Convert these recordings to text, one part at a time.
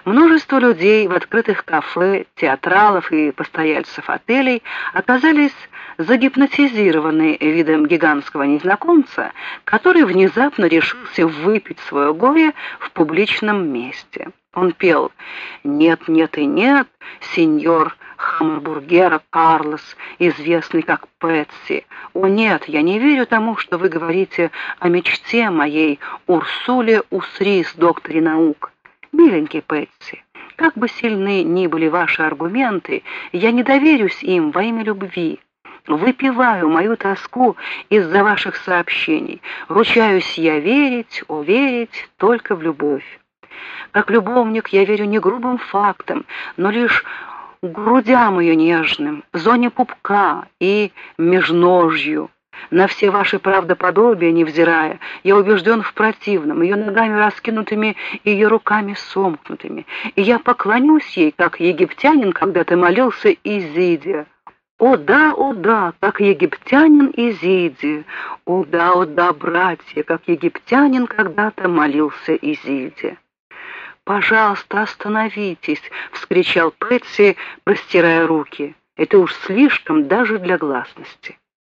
Множество людей в открытых кафе, театралов и постояльцев отелей оказались загипнотизированы видом гигантского незнакомца, который внезапно решился выпить свое горе в публичном месте. Он пел «Нет, нет и нет, сеньор Хамбургера Карлос, известный как Пэтси. О нет, я не верю тому, что вы говорите о мечте моей Урсуле Усрис, докторе наук. Миленький Пэтси, как бы сильны ни были ваши аргументы, я не доверюсь им во имя любви. Выпиваю мою тоску из-за ваших сообщений. Ручаюсь я верить, верить только в любовь. Как любовник я верю не грубым фактам, но лишь грудям ее нежным, зоне пупка и межножью. На все ваши правдоподобия невзирая, я убежден в противном, ее ногами раскинутыми и ее руками сомкнутыми. И я поклонюсь ей, как египтянин когда-то молился Изиде. О да, как египтянин Изиде. О да, братья, как египтянин когда-то молился Изиде. «Пожалуйста, остановитесь!» — вскричал Пэтси, простирая руки. «Это уж слишком даже для гласности».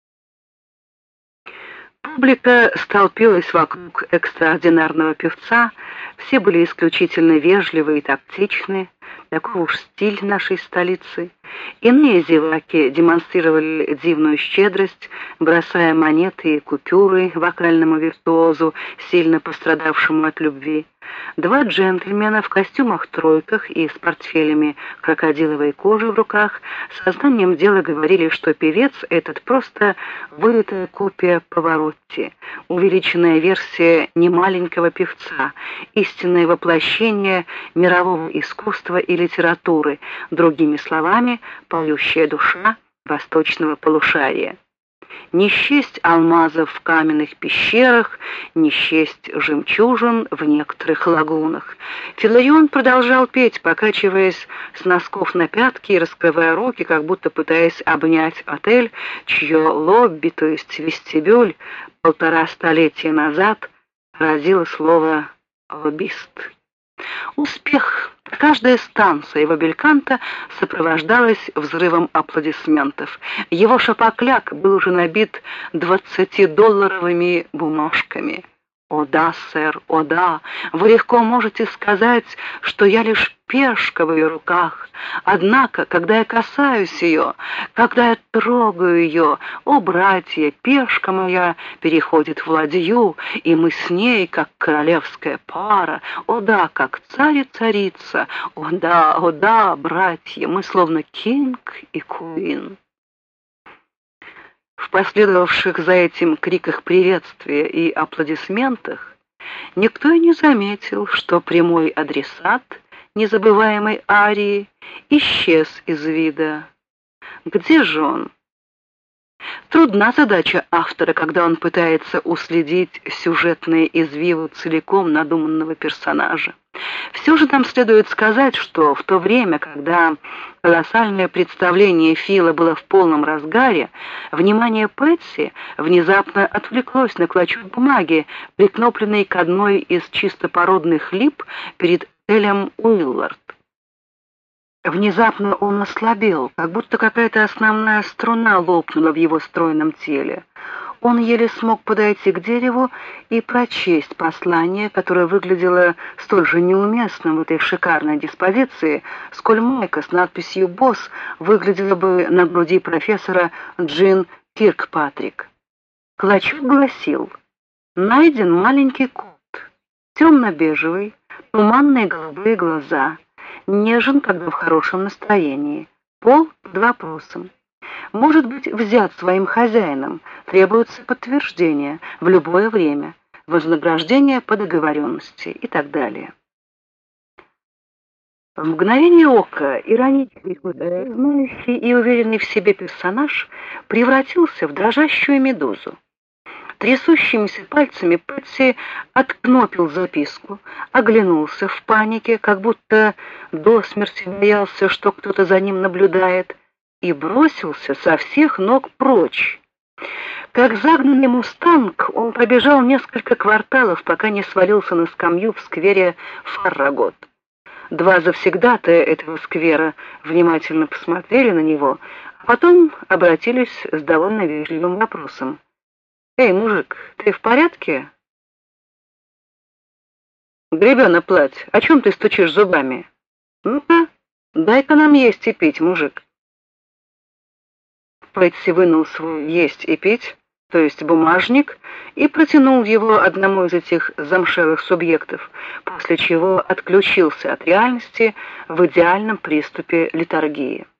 Публика столпилась вокруг экстраординарного певца, все были исключительно вежливы и тактичны, такой уж стиль нашей столицы. Иные зеваки демонстрировали дивную щедрость, бросая монеты и купюры вокальному виртуозу, сильно пострадавшему от любви. Два джентльмена в костюмах-тройках и с портфелями крокодиловой кожи в руках сознанием дела говорили, что певец этот просто вылитая копия Паваротти, увеличенная версия немаленького певца, истинное воплощение мирового искусства и литературы, другими словами, поющая душа восточного полушария. Не счесть алмазов в каменных пещерах, не счесть жемчужин в некоторых лагунах. Филарион продолжал петь, покачиваясь с носков на пятки и раскрывая руки, как будто пытаясь обнять отель, чье лобби, то есть вестибюль, 1,5 столетия назад родило слово «лоббист». Успех. Каждая станция его бельканта сопровождалась взрывом аплодисментов. Его шапокляк был уже набит 20-долларовыми бумажками. «О да, сэр, о да, вы легко можете сказать, что я лишь пешка в ее руках. Однако, когда я касаюсь ее, когда я трогаю ее, о, братья, пешка моя переходит в ладью, и мы с ней, как королевская пара, о да, как царь и царица, о да, братья, мы словно кинг и куин». В последовавших за этим криках приветствия и аплодисментах никто и не заметил, что прямой адресат незабываемой арии исчез из вида. Где же он? Трудна задача автора, когда он пытается уследить сюжетные извивы целиком надуманного персонажа. Все же нам следует сказать, что в то время, когда колоссальное представление Фила было в полном разгаре, внимание Пэтси внезапно отвлеклось на клочок бумаги, прикнопленный к одной из чистопородных лип перед отелем Уиллард. Внезапно он ослабел, как будто какая-то основная струна лопнула в его стройном теле. Он еле смог подойти к дереву и прочесть послание, которое выглядело столь же неуместным в этой шикарной диспозиции, сколь майка с надписью «Босс» выглядела бы на груди профессора Джин Киркпатрик. Клочок гласил: «Найден маленький кот, темно-бежевый, туманные голубые глаза, нежен, когда в хорошем настроении, пол под вопросом. Может быть взят своим хозяином, требуется подтверждение в любое время, вознаграждение по договоренности» и так далее. В мгновение ока иронический, знающий и уверенный в себе персонаж превратился в дрожащую медузу. Трясущимися пальцами Пэтси откнопил записку, оглянулся в панике, как будто до смерти боялся, что кто-то за ним наблюдает, и бросился со всех ног прочь. Как загнанный мустанг, он пробежал несколько кварталов, пока не свалился на скамью в сквере Фаррагот. Два завсегдатая этого сквера внимательно посмотрели на него, а потом обратились с довольно вежливым вопросом. «Эй, мужик, ты в порядке?» «Гребёна плать, о чем ты стучишь зубами? Ну-ка, дай-ка нам есть и пить, мужик». Пэтси вынул свой «есть и пить», то есть бумажник, и протянул его одному из этих замшелых субъектов, после чего отключился от реальности в идеальном приступе летаргии.